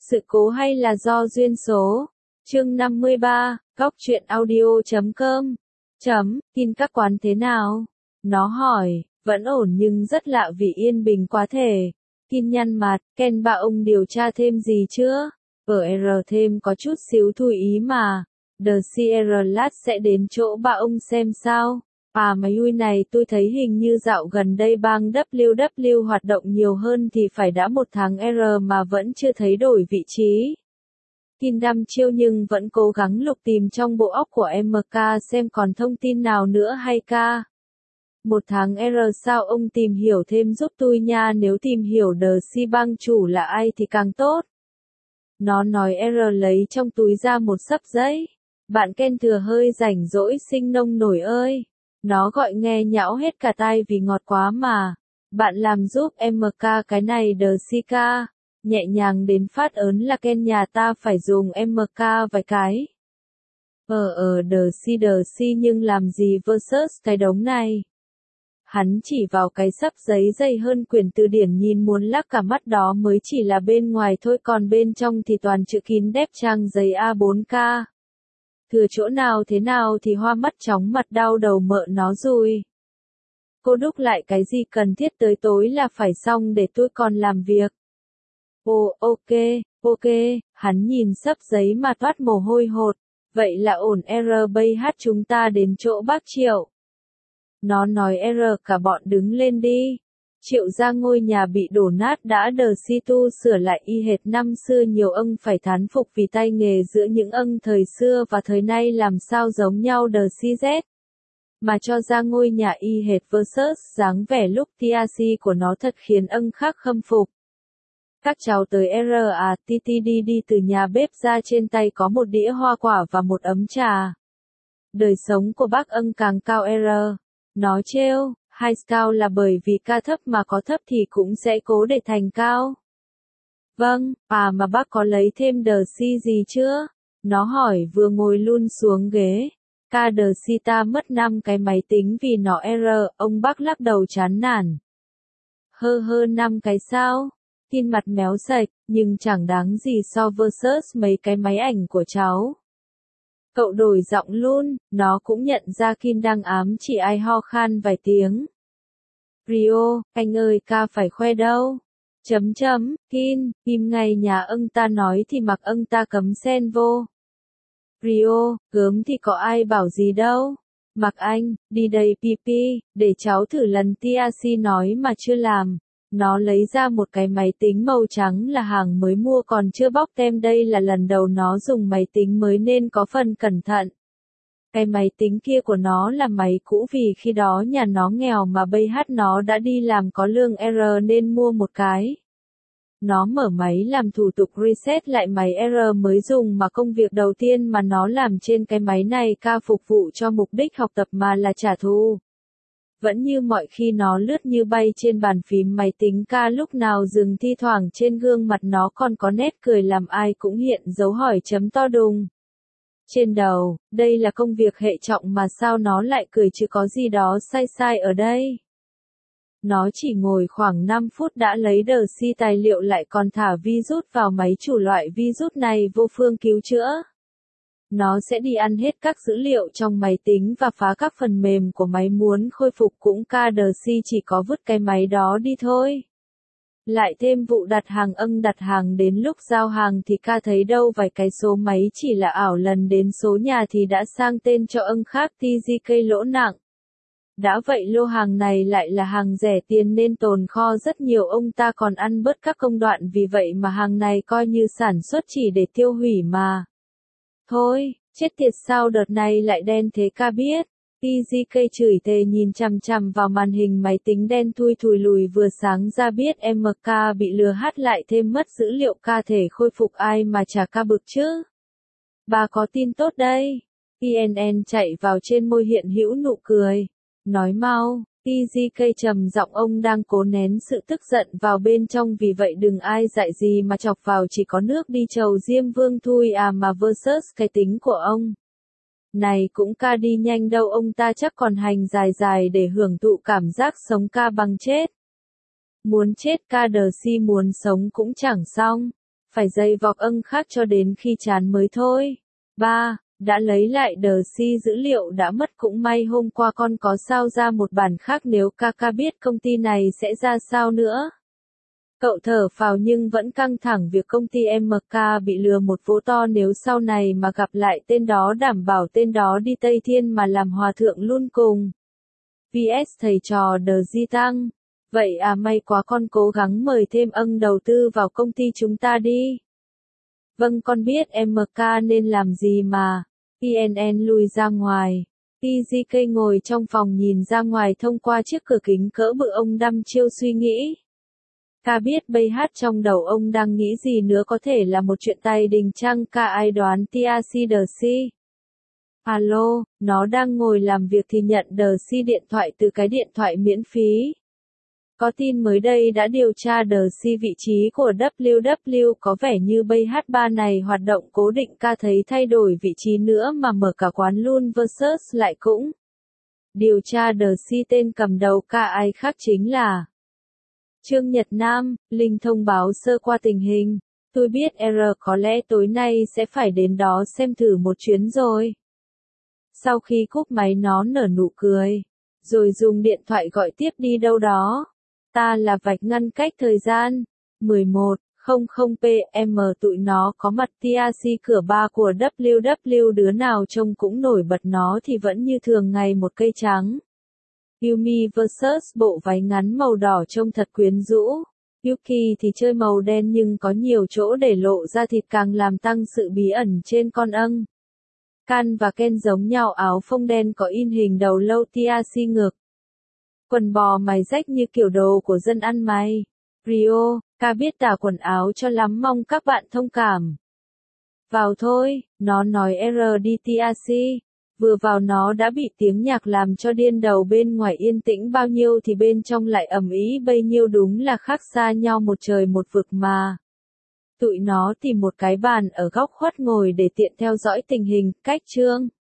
Sự cố hay là do duyên số? Chương 53, Góc truyện audio.com. Tin các quán thế nào? Nó hỏi, vẫn ổn nhưng rất lạ vì yên bình quá thể. Tin nhăn mặt, Ken bà ông điều tra thêm gì chưa? R thêm có chút xíu thui ý mà. The CR lát sẽ đến chỗ bà ông xem sao. Mấy ui này tôi thấy hình như dạo gần đây bang WW hoạt động nhiều hơn thì phải đã 1 tháng mà vẫn chưa thấy đổi vị trí. Tin đăm chiêu nhưng vẫn cố gắng lục tìm trong bộ óc của MK xem còn thông tin nào nữa hay ca. 1 tháng sao ông tìm hiểu thêm giúp tôi nha, nếu tìm hiểu The C bang chủ là ai thì càng tốt. Nó nói lấy trong túi ra một xấp giấy. Bạn Ken thừa hơi rảnh rỗi sinh nông nổi ơi. Nó gọi nghe nhão hết cả tai vì ngọt quá mà. Bạn làm giúp MK cái này The CK. Nhẹ nhàng đến phát ớn là Ken nhà ta phải dùng MK vài cái. The C nhưng làm gì versus cái đống này. Hắn chỉ vào cái xấp giấy dày hơn quyển từ điển nhìn muốn lắc cả mắt đó mới chỉ là bên ngoài thôi còn bên trong thì toàn chữ kín đép trang giấy A4K. Thừa chỗ nào thế nào thì hoa mắt chóng mặt đau đầu mợ nó rồi. Cô đúc lại cái gì cần thiết tới tối là phải xong để tôi còn làm việc. Ồ, ok, hắn nhìn xấp giấy mà toát mồ hôi hột. Vậy là ổn bây hát chúng ta đến chỗ bác Triệu. Nó nói cả bọn đứng lên đi. Triệu ra ngôi nhà bị đổ nát đã đờ si tu sửa lại y hệt năm xưa, nhiều ông phải thán phục vì tay nghề giữa những ông thời xưa và thời nay làm sao giống nhau đờ si z. Mà cho ra ngôi nhà y hệt versus dáng vẻ lúc TRC của nó thật khiến ông khác khâm phục. Các cháu tới đi từ nhà bếp ra, trên tay có một đĩa hoa quả và một ấm trà. Đời sống của bác ân càng cao Nó trêu, high cao là bởi vì ca thấp mà có thấp thì cũng sẽ cố để thành cao. Vâng, mà bác có lấy thêm The C gì chưa? Nó hỏi vừa ngồi luôn xuống ghế. Ca The C ta mất 5 cái máy tính vì nó ông bác lắc đầu chán nản. 5 cái sao? Tin mặt méo sạch, nhưng chẳng đáng gì so versus mấy cái máy ảnh của cháu. Cậu đổi giọng luôn, nó cũng nhận ra Kim đang ám chỉ ai ho khan vài tiếng. Rio, anh ơi ca phải khoe đâu. Kim ngày nhà ưng ta nói thì mặc ưng ta cấm xen vô. Rio, gớm thì có ai bảo gì đâu. Mặc anh, đi đây pipi, để cháu thử lần TRC nói mà chưa làm. Nó lấy ra một cái máy tính màu trắng là hàng mới mua còn chưa bóc tem, đây là lần đầu nó dùng máy tính mới nên có phần cẩn thận. Cái máy tính kia của nó là máy cũ vì khi đó nhà nó nghèo mà bây hát nó đã đi làm có lương nên mua một cái. Nó mở máy làm thủ tục reset lại máy mới dùng mà công việc đầu tiên mà nó làm trên cái máy này ca phục vụ cho mục đích học tập mà là trả thù. Vẫn như mọi khi nó lướt như bay trên bàn phím máy tính ca lúc nào dừng, thi thoảng trên gương mặt nó còn có nét cười làm ai cũng hiện dấu hỏi chấm to đùng. Trên đầu, đây là công việc hệ trọng mà sao nó lại cười chứ có gì đó sai ở đây. Nó chỉ ngồi khoảng 5 phút đã lấy The C tài liệu lại còn thả virus vào máy chủ loại virus này vô phương cứu chữa. Nó sẽ đi ăn hết các dữ liệu trong máy tính và phá các phần mềm của máy, muốn khôi phục cũng ca The C chỉ có vứt cái máy đó đi thôi. Lại thêm vụ đặt hàng đến lúc giao hàng thì ca thấy đâu vài cái số máy chỉ là ảo, lần đến số nhà thì đã sang tên cho khác TGK lỗ nặng. Đã vậy lô hàng này lại là hàng rẻ tiền nên tồn kho rất nhiều, ông ta còn ăn bớt các công đoạn, vì vậy mà hàng này coi như sản xuất chỉ để tiêu hủy mà. Thôi, chết tiệt sao đợt này lại đen thế ca biết. TGK chửi thề nhìn chằm chằm vào màn hình máy tính đen thui thùi lùi vừa sáng ra biết MK bị lừa hát lại thêm mất dữ liệu ca thể khôi phục, ai mà chả ca bực chứ. Bà có tin tốt đây. TNN chạy vào trên môi hiện hữu nụ cười. Nói mau, TGK trầm giọng, ông đang cố nén sự tức giận vào bên trong, vì vậy đừng ai dạy gì mà chọc vào, chỉ có nước đi chầu Diêm Vương thui mà versus cái tính của ông. Này cũng ca đi nhanh đâu, ông ta chắc còn hành dài để hưởng thụ cảm giác sống ca bằng chết. Muốn chết ca The C, muốn sống cũng chẳng xong. phải dày vọc khác cho đến khi chán mới thôi. 3. Đã lấy lại dữ liệu đã mất cũng may hôm qua con có sao ra một bản khác nếu Kaka biết công ty này sẽ ra sao nữa. Cậu thở phào nhưng vẫn căng thẳng việc công ty MK bị lừa một vố to nếu sau này mà gặp lại tên đó đảm bảo tên đó đi Tây Thiên mà làm hòa thượng luôn cùng. VS thầy trò Di Tăng. Vậy à may quá con cố gắng mời thêm đầu tư vào công ty chúng ta đi. Vâng con biết MK nên làm gì mà. INN lùi ra ngoài. EZK ngồi trong phòng nhìn ra ngoài thông qua chiếc cửa kính cỡ bự ông đăm chiêu suy nghĩ. Ca biết bây hát trong đầu ông đang nghĩ gì nữa có thể là một chuyện tài đình chăng ca ai đoán TRC. Alo, nó đang ngồi làm việc thì nhận điện thoại từ cái điện thoại miễn phí. Có tin mới đây đã điều tra vị trí của WW có vẻ như bây H3 này hoạt động cố định ca thấy thay đổi vị trí nữa mà mở cả quán luôn versus lại cũng. Điều tra tên cầm đầu ca ai khác chính là Trương Nhật Nam, Linh thông báo sơ qua tình hình. Tôi biết có lẽ tối nay sẽ phải đến đó xem thử một chuyến rồi. Sau khi cúp máy nó nở nụ cười. Rồi dùng điện thoại gọi tiếp đi đâu đó. Ta là vạch ngăn cách thời gian. 11:00 PM tụi nó có mặt TRC cửa 3 của WW đứa nào trông cũng nổi bật nó thì vẫn như thường ngày một cây trắng. Yumi vs bộ váy ngắn màu đỏ trông thật quyến rũ. Yuki thì chơi màu đen nhưng có nhiều chỗ để lộ ra thịt càng làm tăng sự bí ẩn trên con âng. Kan và Ken giống nhau áo phông đen có in hình đầu lâu TRC ngược. Quần bò mày rách như kiểu đồ của dân ăn mày. Rio, ca biết tả quần áo cho lắm mong các bạn thông cảm. Vào thôi, nó nói đi TRC. Vừa vào nó đã bị tiếng nhạc làm cho điên đầu bên ngoài yên tĩnh bao nhiêu thì bên trong lại ầm ĩ bấy nhiêu đúng là khác xa nhau một trời một vực mà. Tụi nó tìm một cái bàn ở góc khuất ngồi để tiện theo dõi tình hình, cách chương.